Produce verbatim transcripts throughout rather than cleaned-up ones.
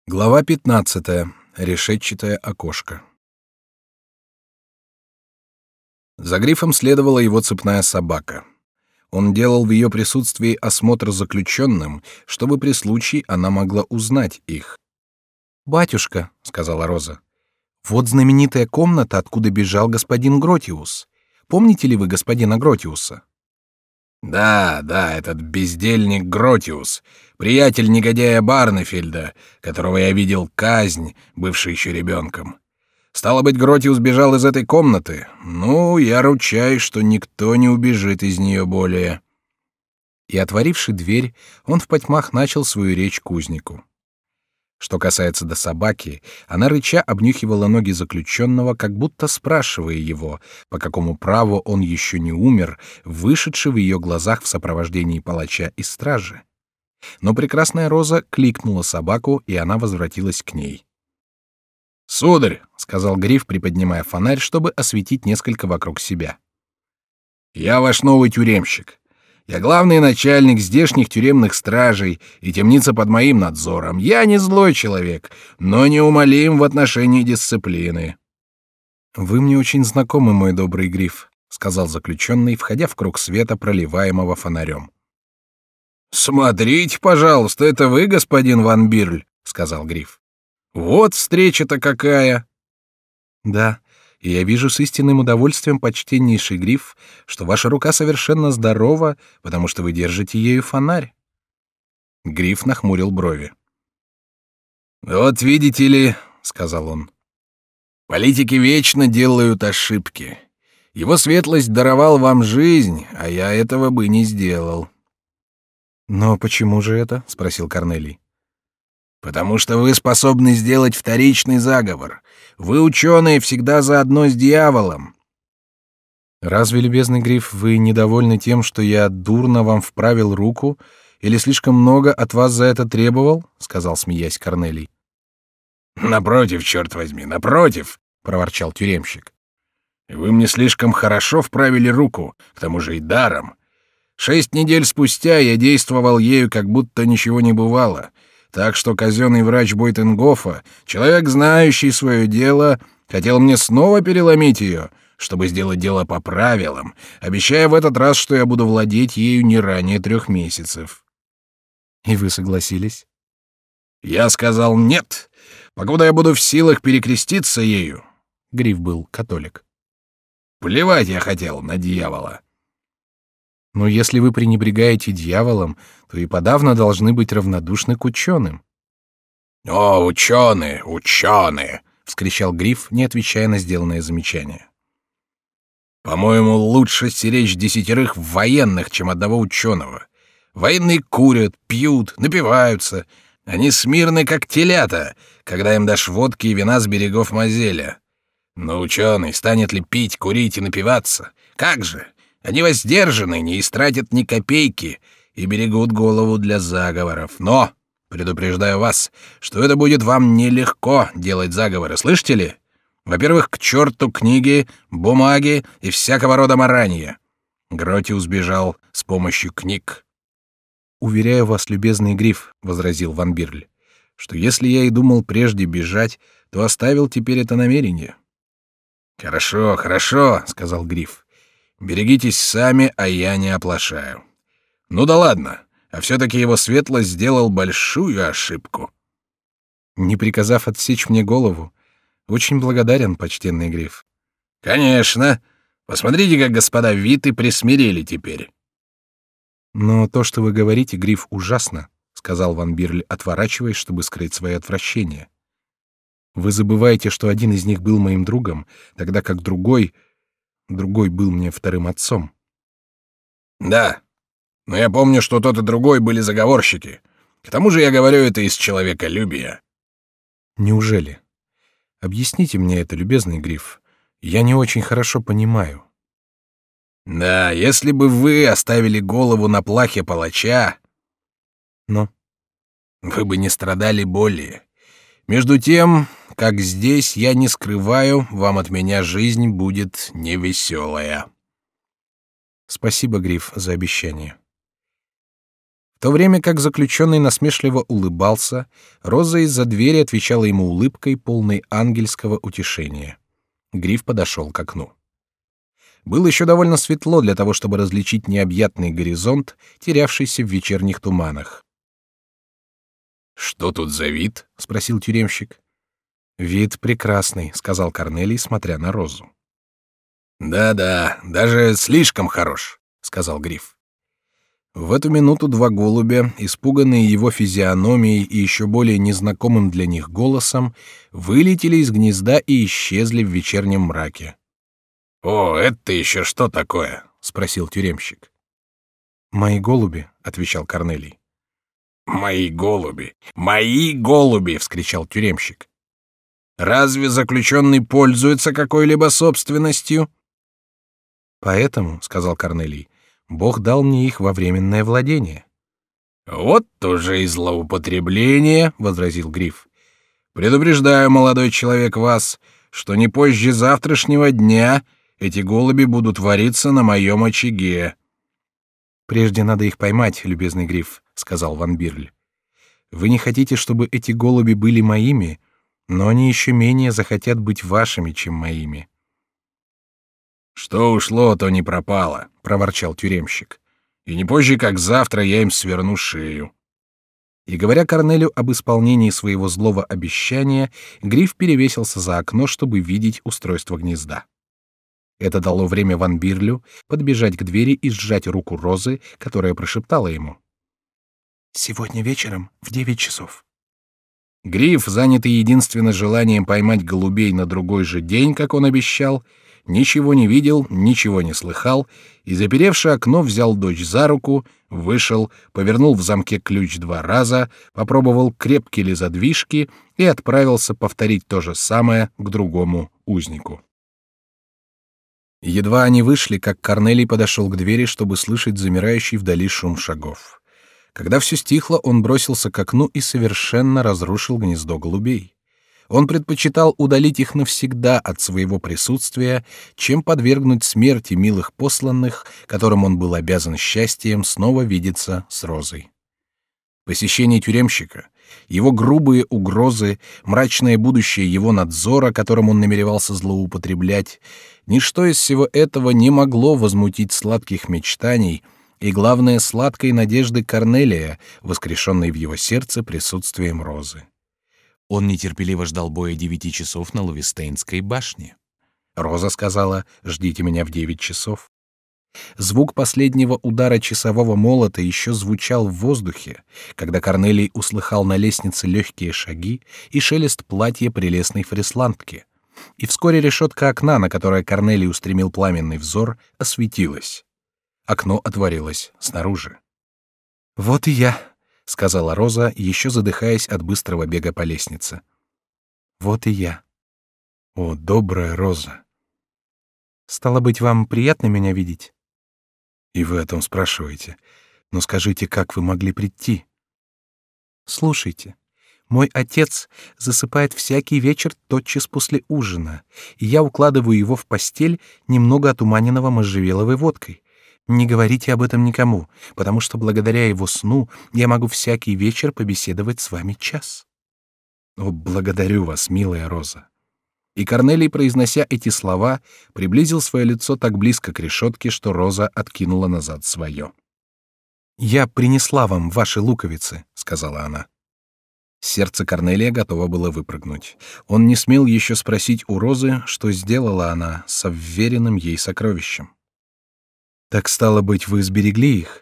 Глава пятнадцатая. Решетчатое окошко. За Грифом следовала его цепная собака. Он делал в ее присутствии осмотр заключенным, чтобы при случае она могла узнать их. «Батюшка», — сказала Роза, — «вот знаменитая комната, откуда бежал господин Гротиус. Помните ли вы господина Гротиуса?» Да, да, этот бездельник Гротиус, приятель негодяя Барнефельда, которого я видел казнь, бывший еще ребенком. Стало быть, Гротиус бежал из этой комнаты. Ну, я ручаюсь, что никто не убежит из нее более. И, отворивши дверь, он в потьмах начал свою речь кузнику. Что касается до собаки, она рыча обнюхивала ноги заключенного, как будто спрашивая его, по какому праву он еще не умер, вышедший в ее глазах в сопровождении палача и стражи. Но прекрасная Роза кликнула собаку, и она возвратилась к ней. «Сударь», — сказал Гриф, приподнимая фонарь, чтобы осветить несколько вокруг себя, — «я ваш новый тюремщик. Я главный начальник здешних тюремных стражей, и темница под моим надзором. Я не злой человек, но неумолим в отношении дисциплины». «Вы мне очень знакомы, мой добрый Гриф», — сказал заключенный, входя в круг света, проливаемого фонарем. «Смотрите, пожалуйста, это вы, господин Ван Бирль», — сказал Гриф. «Вот встреча-то какая!» «Да, и я вижу с истинным удовольствием, почтеннейший Гриф, что ваша рука совершенно здорова, потому что вы держите ею фонарь». Гриф нахмурил брови. «Вот видите ли, — сказал он, — политики вечно делают ошибки. Его светлость даровал вам жизнь, а я этого бы не сделал». «Но почему же это?» — спросил Корнелий. «Потому что вы способны сделать вторичный заговор. Вы, ученые, всегда заодно с дьяволом». «Разве, любезный Гриф, вы недовольны тем, что я дурно вам вправил руку, или слишком много от вас за это требовал?» — сказал, смеясь, Корнелий. «Напротив, черт возьми, напротив!» — проворчал тюремщик. «Вы мне слишком хорошо вправили руку, к тому же и даром. Шесть недель спустя я действовал ею, как будто ничего не бывало, так что казенный врач Бойтенгофа, человек, знающий свое дело, хотел мне снова переломить ее, чтобы сделать дело по правилам, обещая в этот раз, что я буду владеть ею не ранее трех месяцев». «И вы согласились?» «Я сказал нет, покуда я буду в силах перекреститься ею». Гриф был католик. «Плевать я хотел на дьявола». «Но если вы пренебрегаете дьяволом, то и подавно должны быть равнодушны к ученым». «О, ученые, ученые!» — вскричал Гриф, не отвечая на сделанное замечание. «По-моему, лучше стеречь десятерых военных, чем одного ученого. Военные курят, пьют, напиваются. Они смирны, как телята, когда им дашь водки и вина с берегов Мозеля. Но ученый станет ли пить, курить и напиваться? Как же! Они воздержаны, не истратят ни копейки и берегут голову для заговоров. Но предупреждаю вас, что это будет вам нелегко делать заговоры, слышите ли? Во-первых, к черту книги, бумаги и всякого рода маранья. Гротиус бежал с помощью книг». «Уверяю вас, любезный Гриф, — возразил Ван Бирль, — что если я и думал прежде бежать, то оставил теперь это намерение». «Хорошо, хорошо, — сказал Гриф. Берегитесь сами, а я не оплошаю. Ну да ладно, а все-таки его светлость сделал большую ошибку». «Не приказав отсечь мне голову, очень благодарен, почтенный Гриф». «Конечно. Посмотрите, как господа Виты присмирели теперь». «Но то, что вы говорите, Гриф, ужасно», — сказал Ван Бирль, отворачиваясь, чтобы скрыть свое отвращение. «Вы забываете, что один из них был моим другом, тогда как другой... другой был мне вторым отцом». «Да, но я помню, что тот и другой были заговорщики. К тому же я говорю это из человеколюбия». «Неужели? Объясните мне это, любезный Гриф. Я не очень хорошо понимаю». «Да, если бы вы оставили голову на плахе палача...» «Но...» «Вы бы не страдали более. Между тем, как здесь, я не скрываю, вам от меня жизнь будет невеселая». «Спасибо, Гриф, за обещание». В то время как заключенный насмешливо улыбался, Роза из-за двери отвечала ему улыбкой, полной ангельского утешения. Гриф подошел к окну. Было еще довольно светло для того, чтобы различить необъятный горизонт, терявшийся в вечерних туманах. «Что тут за вид?» — спросил тюремщик. «Вид прекрасный», — сказал Корнелий, смотря на Розу. «Да-да, даже слишком хорош», — сказал Гриф. В эту минуту два голубя, испуганные его физиономией и еще более незнакомым для них голосом, вылетели из гнезда и исчезли в вечернем мраке. «О, это еще что такое?» — спросил тюремщик. «Мои голуби», — отвечал Корнелий. «Мои голуби! Мои голуби!» — вскричал тюремщик. «Разве заключенный пользуется какой-либо собственностью?» «Поэтому, — сказал Корнелий, — Бог дал мне их во временное владение». «Вот тоже и злоупотребление», — возразил Гриф. «Предупреждаю, молодой человек, вас, что не позже завтрашнего дня эти голуби будут вариться на моем очаге». «Прежде надо их поймать, любезный Гриф», — сказал Ван Бирль. «Вы не хотите, чтобы эти голуби были моими, но они еще менее захотят быть вашими, чем моими». «Что ушло, то не пропало», — проворчал тюремщик. «И не позже, как завтра, я им сверну шею». И говоря Корнелию об исполнении своего злого обещания, Гриф перевесился за окно, чтобы видеть устройство гнезда. Это дало время Ван Бирлю подбежать к двери и сжать руку Розы, которая прошептала ему: «Сегодня вечером в девять часов». Гриф, занятый единственно желанием поймать голубей на другой же день, как он обещал, ничего не видел, ничего не слыхал, и, заперевши окно, взял дочь за руку, вышел, повернул в замке ключ два раза, попробовал, крепки ли задвижки, и отправился повторить то же самое к другому узнику. Едва они вышли, как Корнелий подошел к двери, чтобы слышать замирающий вдали шум шагов. Когда все стихло, он бросился к окну и совершенно разрушил гнездо голубей. Он предпочитал удалить их навсегда от своего присутствия, чем подвергнуть смерти милых посланных, которым он был обязан счастьем снова видеться с Розой. Посещение тюремщика, его грубые угрозы, мрачное будущее его надзора, которым он намеревался злоупотреблять, ничто из всего этого не могло возмутить сладких мечтаний и, главное, сладкой надежды Корнелия, воскрешенной в его сердце присутствием Розы. Он нетерпеливо ждал боя девяти часов на Лувистейнской башне. Роза сказала: «Ждите меня в девять часов». Звук последнего удара часового молота еще звучал в воздухе, когда Корнелий услыхал на лестнице легкие шаги и шелест платья прелестной фрисландки. И вскоре решетка окна, на которое Корнелий устремил пламенный взор, осветилась. Окно отворилось снаружи. «Вот и я», — сказала Роза, еще задыхаясь от быстрого бега по лестнице. «Вот и я». «О, добрая Роза!» «Стало быть, вам приятно меня видеть?» «И вы о том спрашиваете. Но скажите, как вы могли прийти?» «Слушайте, мой отец засыпает всякий вечер тотчас после ужина, и я укладываю его в постель немного отуманенного можжевеловой водкой. Не говорите об этом никому, потому что благодаря его сну я могу всякий вечер побеседовать с вами час». «О, благодарю вас, милая Роза». И Корнелий, произнося эти слова, приблизил свое лицо так близко к решетке, что Роза откинула назад свое. «Я принесла вам ваши луковицы», — сказала она. Сердце Корнелия готово было выпрыгнуть. Он не смел еще спросить у Розы, что сделала она с вверенным ей сокровищем. «Так, стало быть, вы сберегли их?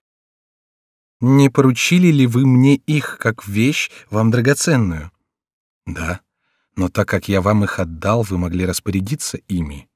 Не поручили ли вы мне их, как вещь, вам драгоценную?» «Да. Но так как я вам их отдал, вы могли распорядиться ими.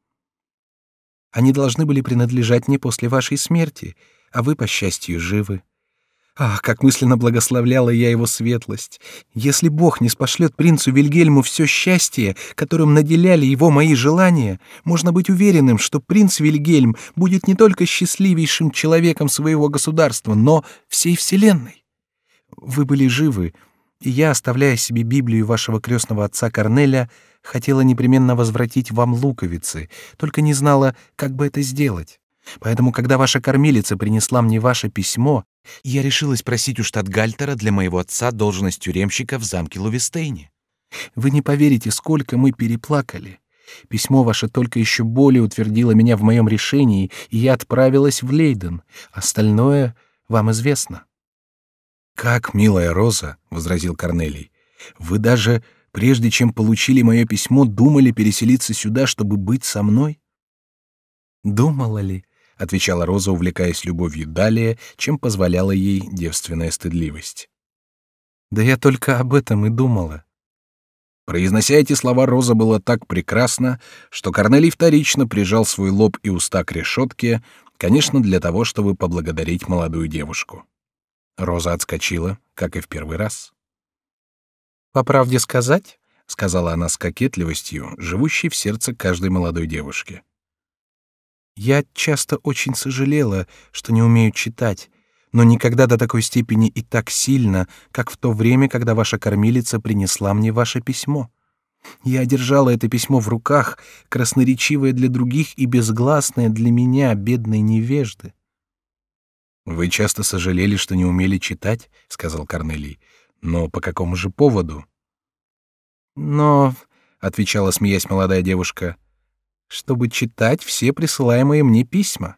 Они должны были принадлежать мне после вашей смерти, а вы, по счастью, живы. Ах, как мысленно благословляла я его светлость! Если Бог не спошлет принцу Вильгельму все счастье, которым наделяли его мои желания, можно быть уверенным, что принц Вильгельм будет не только счастливейшим человеком своего государства, но всей вселенной. Вы были живы, и я, оставляя себе Библию вашего крестного отца Корнеля, хотела непременно возвратить вам луковицы, только не знала, как бы это сделать. Поэтому, когда ваша кормилица принесла мне ваше письмо, я решилась просить у штатгальтера для моего отца должность тюремщика в замке Лувестейне. Вы не поверите, сколько мы переплакали. Письмо ваше только еще более утвердило меня в моем решении, и я отправилась в Лейден. Остальное вам известно. «Как, милая Роза», — возразил Корнелий, — «вы даже, прежде чем получили мое письмо, думали переселиться сюда, чтобы быть со мной?» «Думала ли?» — отвечала Роза, увлекаясь любовью далее, чем позволяла ей девственная стыдливость. «Да я только об этом и думала». Произнося эти слова, Роза была так прекрасна, что Корнелий вторично прижал свой лоб и уста к решетке, конечно, для того, чтобы поблагодарить молодую девушку. Роза отскочила, как и в первый раз. «По правде сказать», — сказала она с кокетливостью, живущей в сердце каждой молодой девушки, «я часто очень сожалела, что не умею читать, но никогда до такой степени и так сильно, как в то время, когда ваша кормилица принесла мне ваше письмо. Я держала это письмо в руках, красноречивое для других и безгласное для меня, бедной невежды». «Вы часто сожалели, что не умели читать», — сказал Корнелий. «Но по какому же поводу?» «Но», — отвечала, смеясь, молодая девушка, — «чтобы читать все присылаемые мне письма».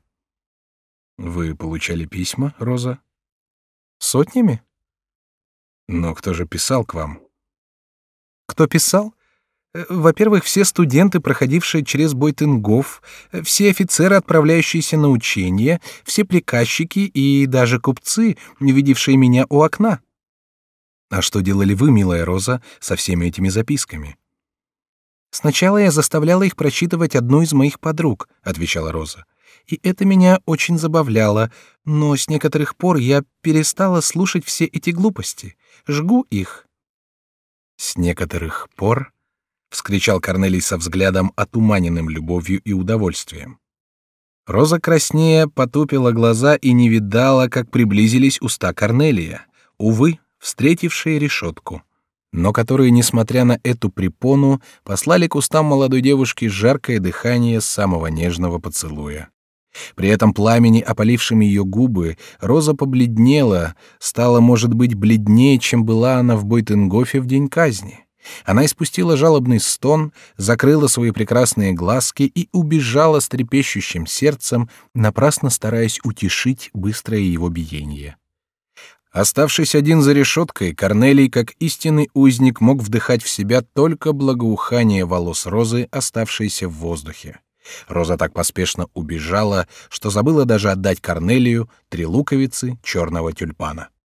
«Вы получали письма, Роза?» «Сотнями». «Но кто же писал к вам?» «Кто писал? Во-первых, все студенты, проходившие через Бойтенгоф, все офицеры, отправляющиеся на учения, все приказчики и даже купцы, видевшие меня у окна». «А что делали вы, милая Роза, со всеми этими записками?» «Сначала я заставляла их прочитывать одну из моих подруг», — отвечала Роза. «И это меня очень забавляло, но с некоторых пор я перестала слушать все эти глупости. Жгу их». «С некоторых пор?» — вскричал Корнелий со взглядом, отуманенным любовью и удовольствием. Роза краснея потупила глаза и не видала, как приблизились уста Корнелия, увы, встретившие решетку, но которые, несмотря на эту препону, послали к устам молодой девушки жаркое дыхание самого нежного поцелуя. При этом пламени, опалившем ее губы, Роза побледнела, стала, может быть, бледнее, чем была она в Бойтенгофе в день казни. Она испустила жалобный стон, закрыла свои прекрасные глазки и убежала с трепещущим сердцем, напрасно стараясь утешить быстрое его биение. Оставшись один за решеткой, Корнелий, как истинный узник, мог вдыхать в себя только благоухание волос Розы, оставшиеся в воздухе. Роза так поспешно убежала, что забыла даже отдать Корнелию три луковицы черного тюльпана.